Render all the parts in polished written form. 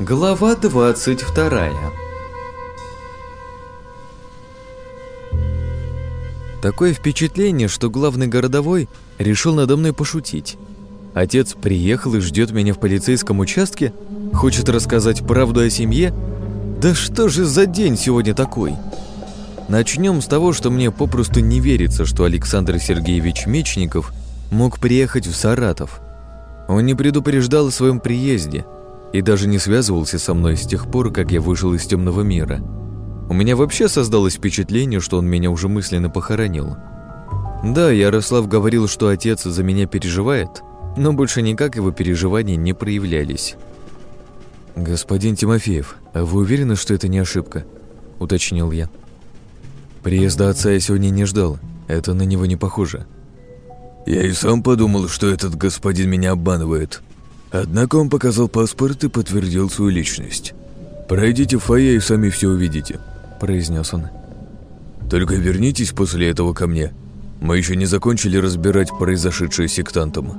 Глава 22. Такое впечатление, что главный городовой решил надо мной пошутить. Отец приехал и ждет меня в полицейском участке, хочет рассказать правду о семье. Да что же за день сегодня такой? Начнем с того, что мне попросту не верится, что Александр Сергеевич Мечников мог приехать в Саратов. Он не предупреждал о своем приезде и даже не связывался со мной с тех пор, как я вышел из темного мира. У меня вообще создалось впечатление, что он меня уже мысленно похоронил. Да, Ярослав говорил, что отец за меня переживает, но больше никак его переживания не проявлялись. «Господин Тимофеев, а вы уверены, что это не ошибка?» – уточнил я. «Приезда отца я сегодня не ждал, это на него не похоже». «Я и сам подумал, что этот господин меня обманывает. Однако он показал паспорт и подтвердил свою личность. Пройдите в фойе и сами все увидите», – произнес он. «Только вернитесь после этого ко мне. Мы еще не закончили разбирать произошедшее с сектантом».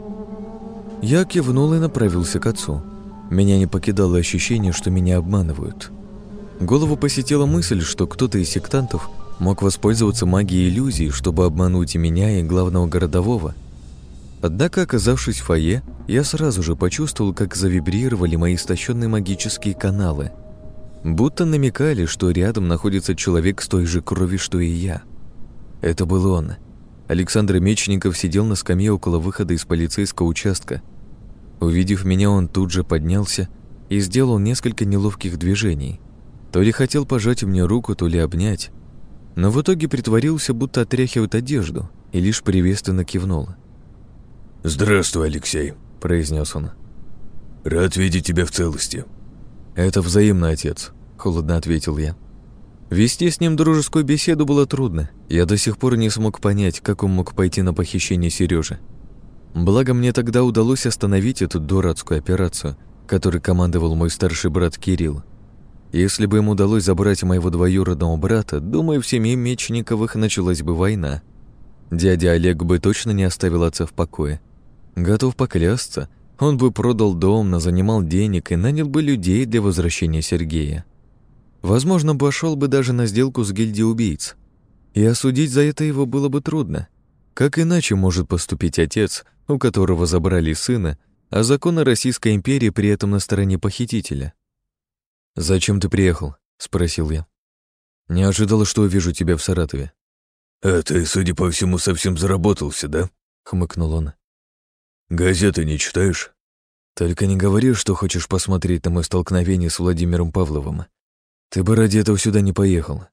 Я кивнул и направился к отцу. Меня не покидало ощущение, что меня обманывают. Голову посетила мысль, что кто-то из сектантов мог воспользоваться магией иллюзий, чтобы обмануть и меня, и главного городового. Однако, оказавшись в фойе, я сразу же почувствовал, как завибрировали мои истощенные магические каналы. Будто намекали, что рядом находится человек с той же крови, что и я. Это был он. Александр Мечников сидел на скамье около выхода из полицейского участка. Увидев меня, он тут же поднялся и сделал несколько неловких движений. То ли хотел пожать мне руку, то ли обнять. Но в итоге притворился, будто отряхивает одежду, и лишь приветственно кивнул. «Здравствуй, Алексей», – произнес он. «Рад видеть тебя в целости». «Это взаимно, отец», – холодно ответил я. Вести с ним дружескую беседу было трудно. Я до сих пор не смог понять, как он мог пойти на похищение Сережи. Благо, мне тогда удалось остановить эту дурацкую операцию, которой командовал мой старший брат Кирилл. Если бы им удалось забрать моего двоюродного брата, думаю, в семье Мечниковых началась бы война. Дядя Олег бы точно не оставил отца в покое. Готов поклясться, он бы продал дом, занимал денег и нанял бы людей для возвращения Сергея. Возможно, пошел бы даже на сделку с гильдией убийц. И осудить за это его было бы трудно. Как иначе может поступить отец, у которого забрали сына, а законы Российской империи при этом на стороне похитителя? «Зачем ты приехал?» – спросил я. «Не ожидал, что увижу тебя в Саратове». «А ты, судя по всему, совсем заработался, да?» – хмыкнул он. «Газеты не читаешь?» «Только не говори, что хочешь посмотреть на мое столкновение с Владимиром Павловым. Ты бы ради этого сюда не поехал».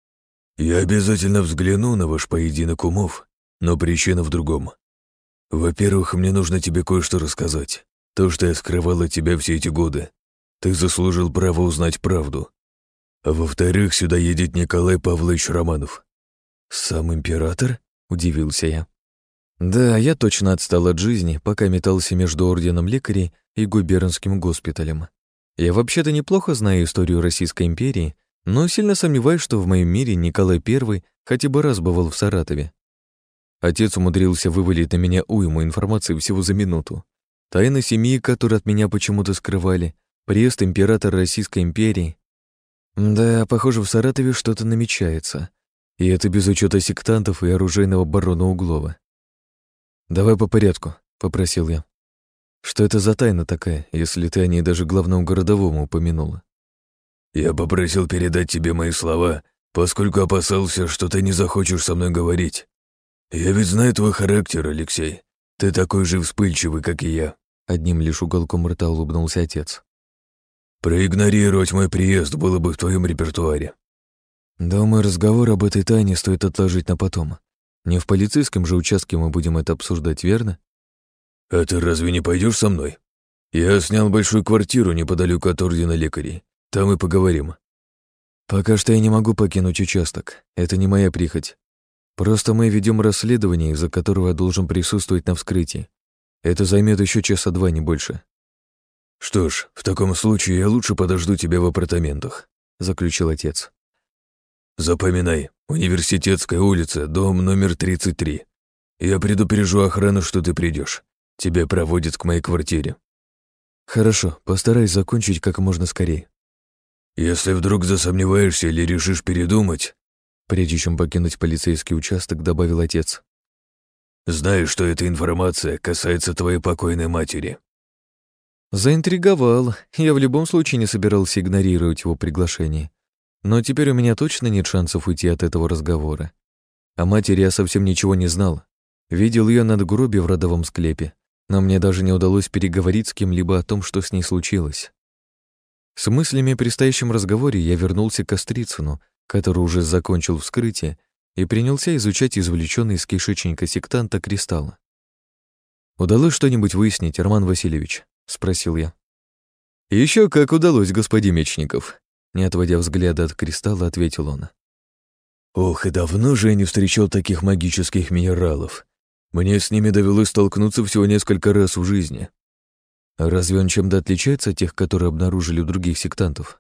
«Я обязательно взгляну на ваш поединок умов, но причина в другом. Во-первых, мне нужно тебе кое-что рассказать. То, что я скрывал от тебя все эти годы. Ты заслужил право узнать правду. А во-вторых, сюда едет Николай Павлович Романов». «Сам император?» – удивился я. Да, я точно отстал от жизни, пока метался между орденом лекарей и губернским госпиталем. Я вообще-то неплохо знаю историю Российской империи, но сильно сомневаюсь, что в моем мире Николай I хотя бы раз бывал в Саратове. Отец умудрился вывалить на меня уйму информации всего за минуту. Тайны семьи, которые от меня почему-то скрывали, приезд императора Российской империи. Да, похоже, в Саратове что-то намечается. И это без учета сектантов и оружейного барона Углова. «Давай по порядку», — попросил я. «Что это за тайна такая, если ты о ней даже главному городовому упомянула?» «Я попросил передать тебе мои слова, поскольку опасался, что ты не захочешь со мной говорить. Я ведь знаю твой характер, Алексей. Ты такой же вспыльчивый, как и я», — одним лишь уголком рта улыбнулся отец. «Проигнорировать мой приезд было бы в твоем репертуаре». «Думаю, разговор об этой тайне стоит отложить на потом. Не в полицейском же участке мы будем это обсуждать, верно?» «А ты разве не пойдешь со мной? Я снял большую квартиру неподалеку от ордена лекарей. Там и поговорим». «Пока что я не могу покинуть участок. Это не моя прихоть. Просто мы ведем расследование, из-за которого я должен присутствовать на вскрытии. Это займет еще часа два, не больше». «Что ж, в таком случае я лучше подожду тебя в апартаментах», — заключил отец. «Запоминай, Университетская улица, дом номер 33. Я предупрежу охрану, что ты придешь. Тебя проводят к моей квартире». Хорошо, постараюсь закончить как можно скорее. Если вдруг засомневаешься или решишь передумать, Прежде чем покинуть полицейский участок, добавил отец. знай, что эта информация касается твоей покойной матери. Заинтриговал. Я в любом случае не собирался игнорировать его приглашение. Но теперь у меня точно нет шансов уйти от этого разговора. О матери я совсем ничего не знал. Видел ее на надгробии в родовом склепе, но мне даже не удалось переговорить с кем-либо о том, что с ней случилось. С мыслями о предстоящем разговоре я вернулся к Кострицыну, который уже закончил вскрытие, и принялся изучать извлеченный из кишечника сектанта кристалл. «Удалось что-нибудь выяснить, Роман Васильевич?» — спросил я. Еще как удалось, господин Мечников», — не отводя взгляда от кристалла, ответил он. Ох, и давно же я не встречал таких магических минералов. Мне с ними довелось столкнуться всего несколько раз в жизни. А разве он чем-то отличается от тех, которые обнаружили у других сектантов?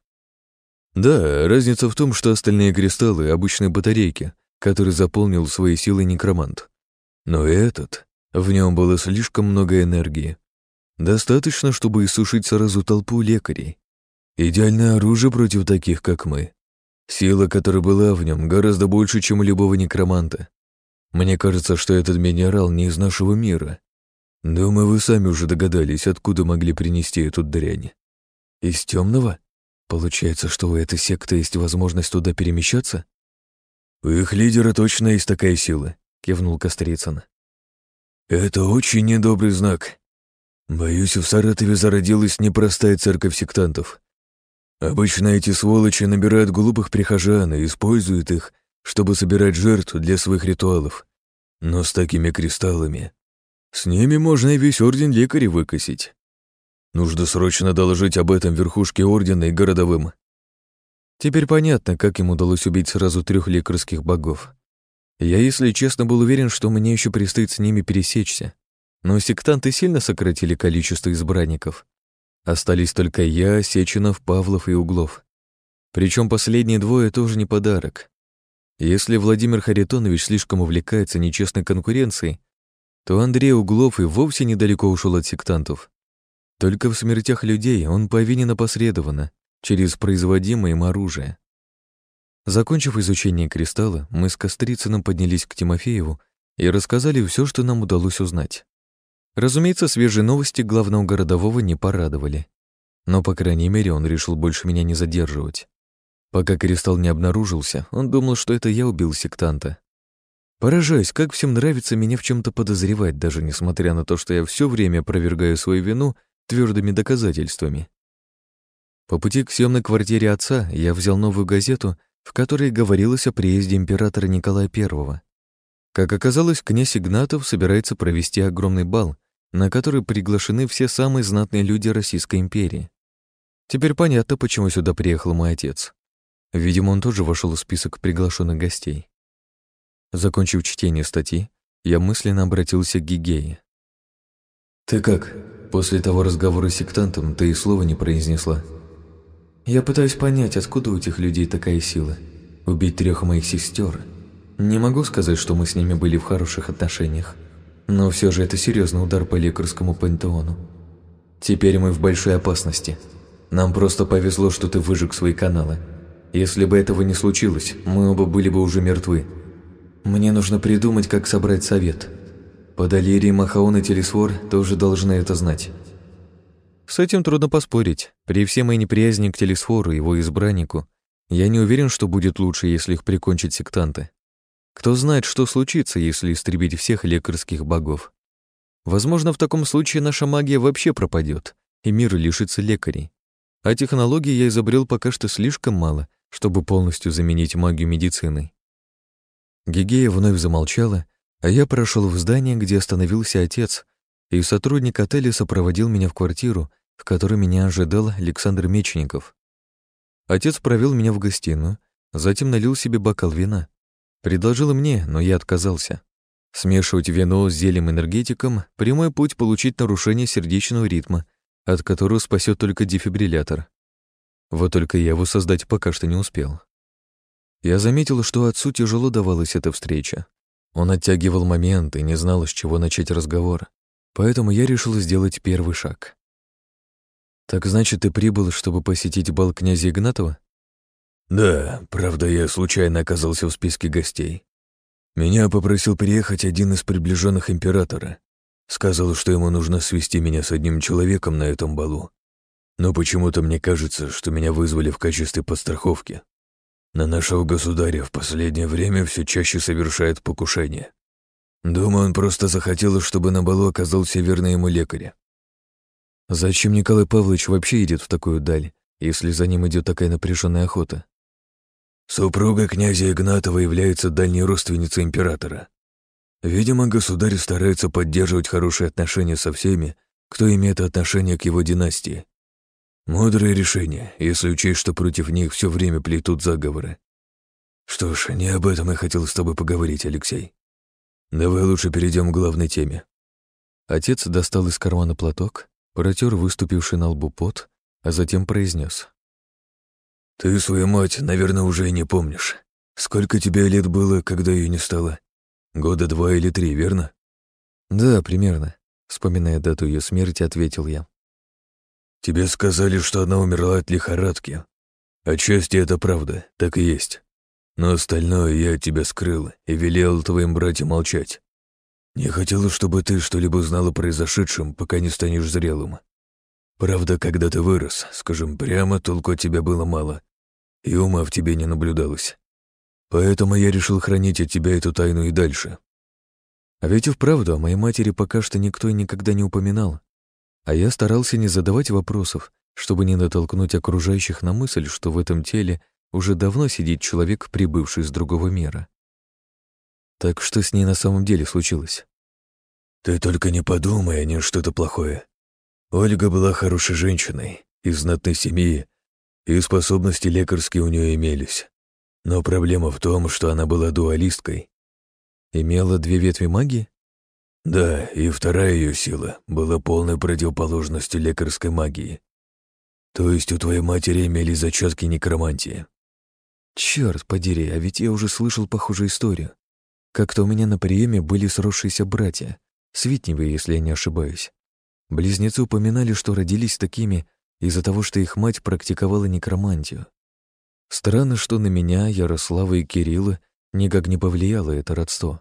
Да, разница в том, что остальные кристаллы — обычные батарейки, которые заполнил своей силой некромант. Но этот, в нем было слишком много энергии. Достаточно, чтобы иссушить сразу толпу лекарей. Идеальное оружие против таких, как мы. Сила, которая была в нем, гораздо больше, чем у любого некроманта. Мне кажется, что этот минерал не из нашего мира. Думаю, вы сами уже догадались, откуда могли принести эту дрянь. Из темного? Получается, что у этой секты есть возможность туда перемещаться? У их лидера точно есть такая сила, Кивнул Кострицын. Это очень недобрый знак. Боюсь, в Саратове зародилась непростая церковь сектантов. Обычно эти сволочи набирают глупых прихожан и используют их, чтобы собирать жертву для своих ритуалов. Но с такими кристаллами... С ними можно и весь орден лекарей выкосить. Нужно срочно доложить об этом верхушке ордена и городовым. Теперь понятно, как им удалось убить сразу 3 лекарских богов. Я, если честно, был уверен, что мне еще предстоит с ними пересечься. Но сектанты сильно сократили количество избранников. Остались только я, Сеченов, Павлов и Углов. Причем последние 2 тоже не подарок. Если Владимир Харитонович слишком увлекается нечестной конкуренцией, то Андрей Углов и вовсе недалеко ушел от сектантов. Только в смертях людей он повинен опосредованно, через производимое им оружие. Закончив изучение кристалла, мы с Кострицыным поднялись к Тимофееву и рассказали все, что нам удалось узнать. Разумеется, свежие новости главного городового не порадовали. Но, по крайней мере, он решил больше меня не задерживать. Пока кристалл не обнаружился, он думал, что это я убил сектанта. Поражаюсь, как всем нравится меня в чем-то подозревать, даже несмотря на то, что я все время опровергаю свою вину твердыми доказательствами. По пути к съемной квартире отца я взял новую газету, в которой говорилось о приезде императора Николая I. Как оказалось, князь Игнатов собирается провести огромный бал, на который приглашены все самые знатные люди Российской империи. Теперь понятно, почему сюда приехал мой отец. Видимо, он тоже вошел в список приглашенных гостей. Закончив чтение статьи, я мысленно обратился к Гигее. «Ты как? После того разговора с сектантом ты и слова не произнесла?» «Я пытаюсь понять, откуда у этих людей такая сила. Убить 3 моих сестер. Не могу сказать, что мы с ними были в хороших отношениях. Но все же это серьезный удар по лекарскому пантеону. Теперь мы в большой опасности. Нам просто повезло, что ты выжег свои каналы. Если бы этого не случилось, мы оба были бы уже мертвы. Мне нужно придумать, как собрать совет. Подалирий, Махаон и Телесфор тоже должны это знать». С этим трудно поспорить. При всей моей неприязни к Телесфору и его избраннику, я не уверен, что будет лучше, если их прикончат сектанты. Кто знает, что случится, если истребить всех лекарских богов. Возможно, в таком случае наша магия вообще пропадет, и мир лишится лекарей. А технологий я изобрел пока что слишком мало, чтобы полностью заменить магию медициной. Гигея вновь замолчала, а я прошел в здание, где остановился отец, и сотрудник отеля сопроводил меня в квартиру, в которой меня ожидал Александр Мечников. Отец провел меня в гостиную, затем налил себе бокал вина. Предложил и мне, но я отказался. Смешивать вино с зельем-энергетиком — прямой путь получить нарушение сердечного ритма, от которого спасет только дефибриллятор. Вот только я его создать пока что не успел. Я заметил, что отцу тяжело давалась эта встреча. Он оттягивал момент и не знал, с чего начать разговор. Поэтому я решил сделать первый шаг. Так значит, ты прибыл, чтобы посетить бал князя Игнатова? Да, правда, я случайно оказался в списке гостей. Меня попросил приехать один из приближенных императора. Сказал, что ему нужно свести меня с одним человеком на этом балу. Но почему-то мне кажется, что меня вызвали в качестве подстраховки. На нашего государя в последнее время все чаще совершает покушение. Думаю, он просто захотел, чтобы на балу оказался верный ему лекарь. Зачем Николай Павлович вообще едет в такую даль, если за ним идет такая напряженная охота? Супруга князя Игнатова является дальней родственницей императора. Видимо, государь старается поддерживать хорошие отношения со всеми, кто имеет отношение к его династии. Мудрое решение, если учесть, что против них все время плетут заговоры. Что ж, не об этом я хотел с тобой поговорить, Алексей. Давай лучше перейдем к главной теме. Отец достал из кармана платок, протер выступивший на лбу пот, а затем произнес: Ты свою мать, наверное, уже и не помнишь. Сколько тебе лет было, когда ее не стало? 2 или 3, верно? Да, примерно. Вспоминая дату ее смерти, ответил я. Тебе сказали, что она умерла от лихорадки. Отчасти это правда, так и есть. Но остальное я от тебя скрыл и велел твоим братьям молчать. Не хотел, чтобы ты что-либо знал о произошедшем, пока не станешь зрелым. Правда, когда ты вырос, скажем прямо, толку от тебя было мало, и ума в тебе не наблюдалось. Поэтому я решил хранить от тебя эту тайну и дальше. А ведь и вправду о моей матери пока что никто и никогда не упоминал. А я старался не задавать вопросов, чтобы не натолкнуть окружающих на мысль, что в этом теле уже давно сидит человек, прибывший из другого мира. Так что с ней на самом деле случилось? Ты только не подумай о ней что-то плохое. Ольга была хорошей женщиной, из знатной семьи, и способности лекарские у нее имелись. Но проблема в том, что она была дуалисткой. Имела 2 ветви магии? Да, и вторая ее сила была полной противоположностью лекарской магии. То есть у твоей матери имелись зачатки некромантии. Черт подери, а ведь я уже слышал похожую историю. Как-то у меня на приеме были сросшиеся братья, Свитневые, если я не ошибаюсь. Близнецы упоминали, что родились такими из-за того, что их мать практиковала некромантию. Странно, что на меня, Ярослава и Кирилла никак не повлияло это родство.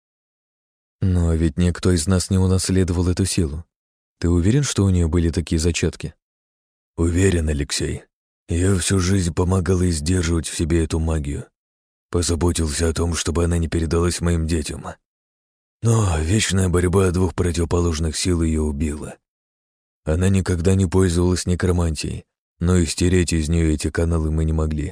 Но ведь никто из нас не унаследовал эту силу. Ты уверен, что у нее были такие зачатки? Уверен, Алексей. Я всю жизнь помогал ей сдерживать в себе эту магию. Позаботился о том, чтобы она не передалась моим детям. Но вечная борьба 2 противоположных сил ее убила. Она никогда не пользовалась некромантией, но и стереть из нее эти каналы мы не могли.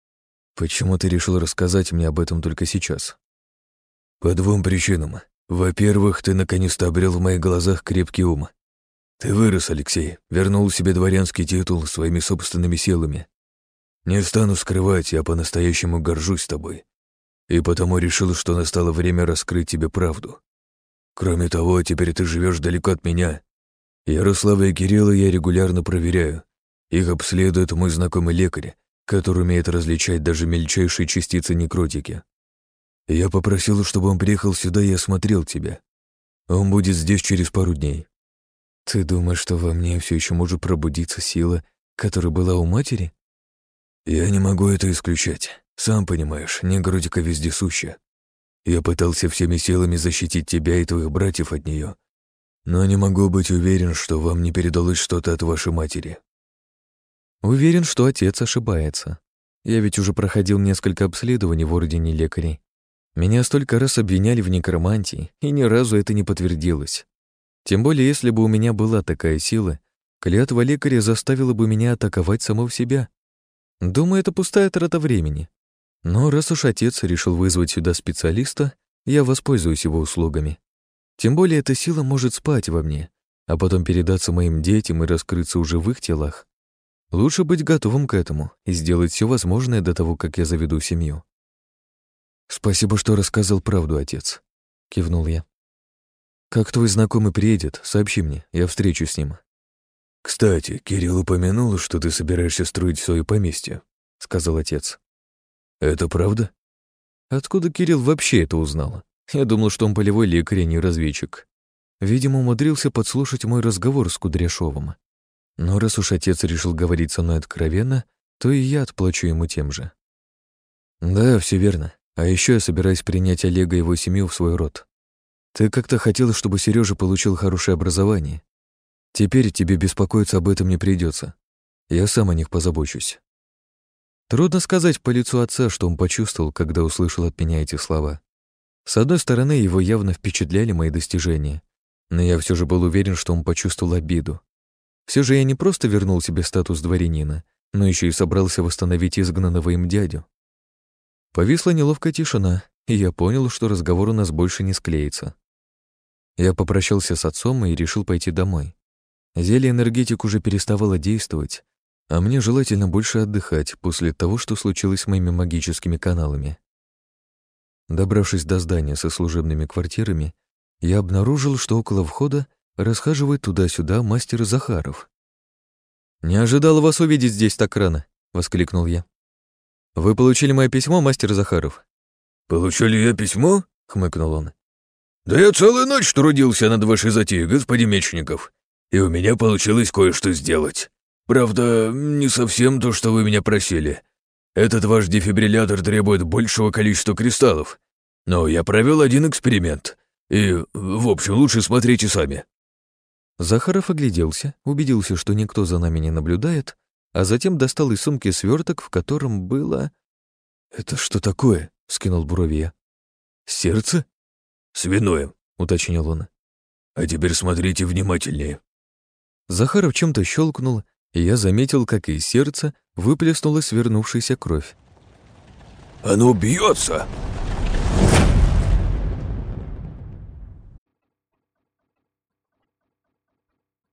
Почему ты решил рассказать мне об этом только сейчас? По 2 причинам. Во-первых, ты наконец-то обрел в моих глазах крепкий ум. Ты вырос, Алексей, вернул себе дворянский титул своими собственными силами. Не стану скрывать, я по-настоящему горжусь тобой. И потому решил, что настало время раскрыть тебе правду. Кроме того, теперь ты живешь далеко от меня. Ярослава и Кирилла я регулярно проверяю. Их обследует мой знакомый лекарь, который умеет различать даже мельчайшие частицы некротики. Я попросил, чтобы он приехал сюда и осмотрел тебя. Он будет здесь через пару дней. Ты думаешь, что во мне все еще может пробудиться сила, которая была у матери? Я не могу это исключать. Сам понимаешь, некротика вездесуща. Я пытался всеми силами защитить тебя и твоих братьев от нее, но не могу быть уверен, что вам не передалось что-то от вашей матери. Уверен, что отец ошибается. Я ведь уже проходил несколько обследований в ордене лекарей. Меня столько раз обвиняли в некромантии, и ни разу это не подтвердилось. Тем более, если бы у меня была такая сила, клятва лекаря заставила бы меня атаковать самого себя. Думаю, это пустая трата времени. Но раз уж отец решил вызвать сюда специалиста, я воспользуюсь его услугами. Тем более, эта сила может спать во мне, а потом передаться моим детям и раскрыться уже в их телах. Лучше быть готовым к этому и сделать все возможное до того, как я заведу семью. «Спасибо, что рассказал правду, отец», — кивнул я. «Как твой знакомый приедет, сообщи мне, я встречусь с ним». «Кстати, Кирилл упомянул, что ты собираешься строить свое поместье», — сказал отец. «Это правда?» Откуда Кирилл вообще это узнал? Я думал, что он полевой лекарь, а не разведчик. Видимо, умудрился подслушать мой разговор с Кудряшовым. Но раз уж отец решил говорить со мной откровенно, то и я отплачу ему тем же. Да, все верно. А еще я собираюсь принять Олега и его семью в свой род. Ты как-то хотела, чтобы Сережа получил хорошее образование. Теперь тебе беспокоиться об этом не придется. Я сам о них позабочусь. Трудно сказать по лицу отца, что он почувствовал, когда услышал от меня эти слова. С одной стороны, его явно впечатляли мои достижения, но я все же был уверен, что он почувствовал обиду. Все же я не просто вернул себе статус дворянина, но еще и собрался восстановить изгнанного им дядю. Повисла неловкая тишина, и я понял, что разговор у нас больше не склеится. Я попрощался с отцом и решил пойти домой. Зелье энергетик уже переставало действовать, а мне желательно больше отдыхать после того, что случилось с моими магическими каналами. Добравшись до здания со служебными квартирами, я обнаружил, что около входа расхаживает туда-сюда мастер Захаров. «Не ожидал вас увидеть здесь так рано», — воскликнул я. «Вы получили мое письмо, мастер Захаров?» «Получили я письмо?» — хмыкнул он. «Да я целую ночь трудился над вашей затеей, господин Мечников, и у меня получилось кое-что сделать. Правда, не совсем то, что вы меня просили. Этот ваш дефибриллятор требует большего количества кристаллов, но я провел один эксперимент, и, в общем, лучше смотрите сами». Захаров огляделся, убедился, что никто за нами не наблюдает, а затем достал из сумки сверток, в котором было... «Это что такое?» — вскинул брови я. «Сердце?» «Свиное», — уточнил он. «А теперь смотрите внимательнее». Захаров чем-то щелкнул, и я заметил, как из сердца выплеснулась свернувшаяся кровь. «Оно бьется!»